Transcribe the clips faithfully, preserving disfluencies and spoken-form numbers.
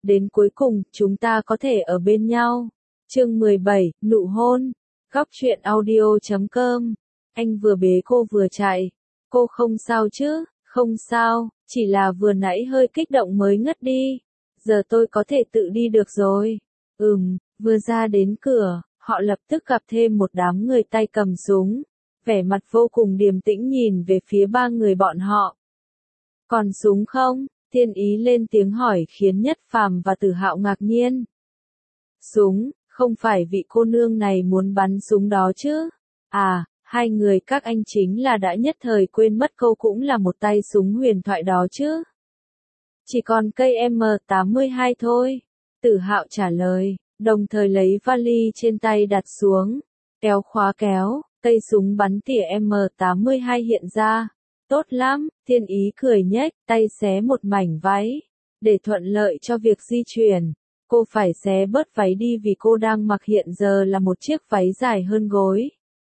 đến cuối cùng, chúng ta có thể ở bên nhau. Chương mười bảy, nụ hôn. Góc truyện audio chấm com. Anh vừa bế cô vừa chạy. Cô không sao chứ? Không sao, chỉ là vừa nãy hơi kích động mới ngất đi. Giờ tôi có thể tự đi được rồi. Ừm, vừa ra đến cửa, họ lập tức gặp thêm một đám người tay cầm súng. Vẻ mặt vô cùng điềm tĩnh nhìn về phía ba người bọn họ. Còn súng không? Thiên Ý lên tiếng hỏi khiến Nhất Phàm và Tử Hạo ngạc nhiên. Súng, không phải vị cô nương này muốn bắn súng đó chứ? À, hai người các anh chính là đã nhất thời quên mất câu cũng là một tay súng huyền thoại đó chứ. Chỉ còn cây M tám mươi hai thôi. Tử Hạo trả lời, đồng thời lấy vali trên tay đặt xuống, kéo khóa kéo, cây súng bắn tỉa M tám mươi hai hiện ra. Tốt lắm, Thiên Ý cười nhếch, tay xé một mảnh váy. Để thuận lợi cho việc di chuyển, cô phải xé bớt váy đi vì cô đang mặc hiện giờ là một chiếc váy dài hơn gối.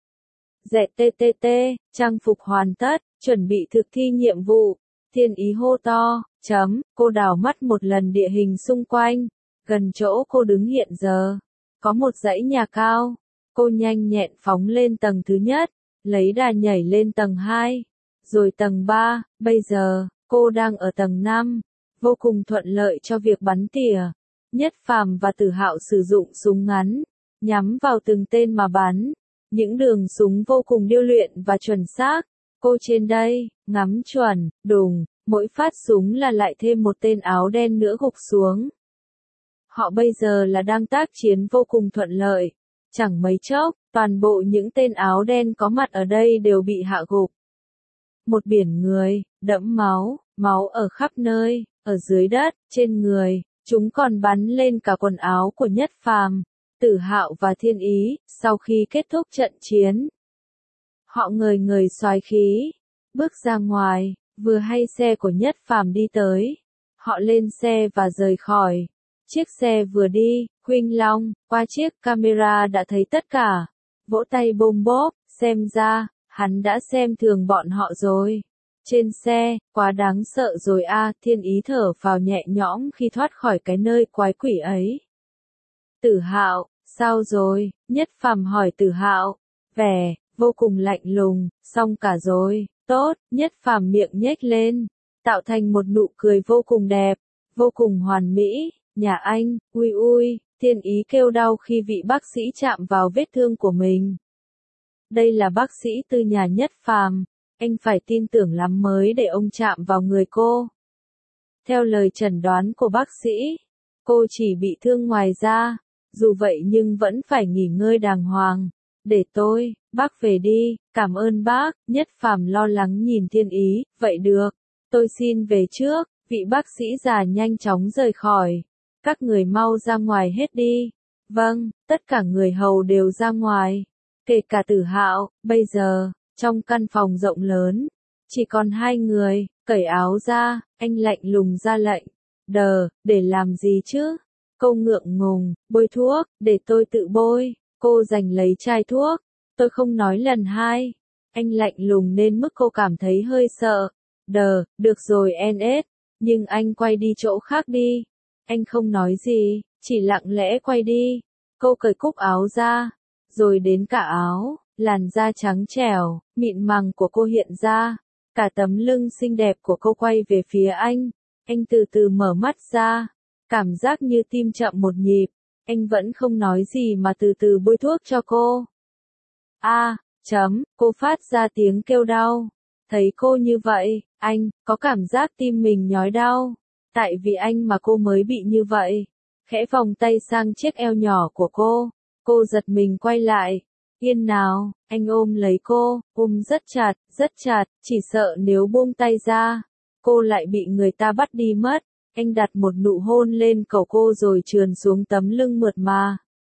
Dẹ tê tê tê, trang phục hoàn tất, chuẩn bị thực thi nhiệm vụ. Thiên Ý hô to, chấm, cô đảo mắt một lần địa hình xung quanh. Gần chỗ cô đứng hiện giờ, có một dãy nhà cao. Cô nhanh nhẹn phóng lên tầng thứ nhất, lấy đà nhảy lên tầng hai. Rồi tầng ba, bây giờ, cô đang ở tầng năm, vô cùng thuận lợi cho việc bắn tỉa. Nhất Phàm và Tử Hạo sử dụng súng ngắn, nhắm vào từng tên mà bắn. Những đường súng vô cùng điêu luyện và chuẩn xác. Cô trên đây, ngắm chuẩn, đùng, mỗi phát súng là lại thêm một tên áo đen nữa gục xuống. Họ bây giờ là đang tác chiến vô cùng thuận lợi. Chẳng mấy chốc, toàn bộ những tên áo đen có mặt ở đây đều bị hạ gục. Một biển người, đẫm máu, máu ở khắp nơi, ở dưới đất, trên người, chúng còn bắn lên cả quần áo của Nhất Phàm, Tử Hạo và Thiên Ý, sau khi kết thúc trận chiến. Họ ngời ngời xoái khí, bước ra ngoài, vừa hay xe của Nhất Phàm đi tới. Họ lên xe và rời khỏi. Chiếc xe vừa đi, Huỳnh Long, qua chiếc camera đã thấy tất cả. Vỗ tay bôm bốp, xem ra, hắn đã xem thường bọn họ rồi. Trên xe, quá đáng sợ rồi a, Thiên Ý thở phào nhẹ nhõm khi thoát khỏi cái nơi quái quỷ ấy. Tử Hạo, sao rồi? Nhất Phàm hỏi Tử Hạo. Vẻ, vô cùng lạnh lùng, xong cả rồi, tốt, Nhất Phàm miệng nhếch lên, tạo thành một nụ cười vô cùng đẹp, vô cùng hoàn mỹ. Nhà anh, ui ui, Thiên Ý kêu đau khi vị bác sĩ chạm vào vết thương của mình. Đây là bác sĩ từ nhà Nhất Phàm, anh phải tin tưởng lắm mới để ông chạm vào người cô. Theo lời chẩn đoán của bác sĩ, cô chỉ bị thương ngoài da, dù vậy nhưng vẫn phải nghỉ ngơi đàng hoàng. Để tôi, bác về đi, cảm ơn bác. Nhất Phàm lo lắng nhìn Thiên Ý, vậy được, tôi xin về trước. Vị bác sĩ già nhanh chóng rời khỏi. Các người mau ra ngoài hết đi. Vâng, tất cả người hầu đều ra ngoài, kể cả Tử Hạo. Bây giờ, trong căn phòng rộng lớn, chỉ còn hai người. Cởi áo ra, anh lạnh lùng ra lệnh. Đờ, để làm gì chứ? Cô ngượng ngùng, bôi thuốc, để tôi tự bôi. Cô giành lấy chai thuốc. Tôi không nói lần hai. Anh lạnh lùng nên mức cô cảm thấy hơi sợ. Đờ, được rồi en ét, nhưng anh quay đi chỗ khác đi. Anh không nói gì, chỉ lặng lẽ quay đi. Cô cởi cúc áo ra, rồi đến cả áo, làn da trắng trẻo, mịn màng của cô hiện ra. Cả tấm lưng xinh đẹp của cô quay về phía anh. Anh từ từ mở mắt ra, cảm giác như tim chậm một nhịp. Anh vẫn không nói gì mà từ từ bôi thuốc cho cô. A, chấm, cô phát ra tiếng kêu đau. Thấy cô như vậy, anh có cảm giác tim mình nhói đau. Tại vì anh mà cô mới bị như vậy. Khẽ vòng tay sang chiếc eo nhỏ của cô. Cô giật mình quay lại. Yên nào, anh ôm lấy cô, ôm rất chặt, rất chặt, chỉ sợ nếu buông tay ra, cô lại bị người ta bắt đi mất. Anh đặt một nụ hôn lên cổ cô rồi trườn xuống tấm lưng mượt mà,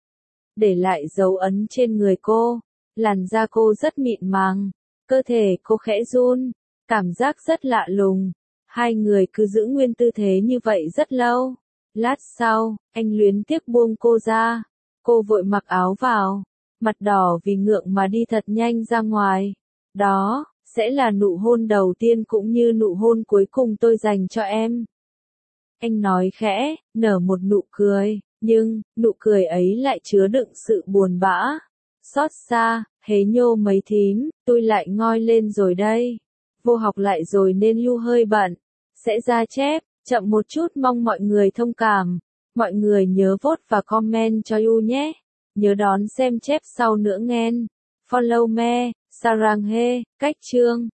để lại dấu ấn trên người cô. Làn da cô rất mịn màng, cơ thể cô khẽ run, cảm giác rất lạ lùng. Hai người cứ giữ nguyên tư thế như vậy rất lâu. Lát sau, anh luyến tiếc buông cô ra. Cô vội mặc áo vào, mặt đỏ vì ngượng mà đi thật nhanh ra ngoài. Đó sẽ là nụ hôn đầu tiên cũng như nụ hôn cuối cùng tôi dành cho em. Anh nói khẽ, nở một nụ cười, nhưng, nụ cười ấy lại chứa đựng sự buồn bã. Xót xa, hế nhô mấy thím, tôi lại ngoi lên rồi đây. Vô học lại rồi nên Yu hơi bận. Sẽ ra chép, chậm một chút mong mọi người thông cảm. Mọi người nhớ vote và comment cho Yu nhé. Nhớ đón xem chép sau nữa nghen. Follow me, Sarang he, cách chương.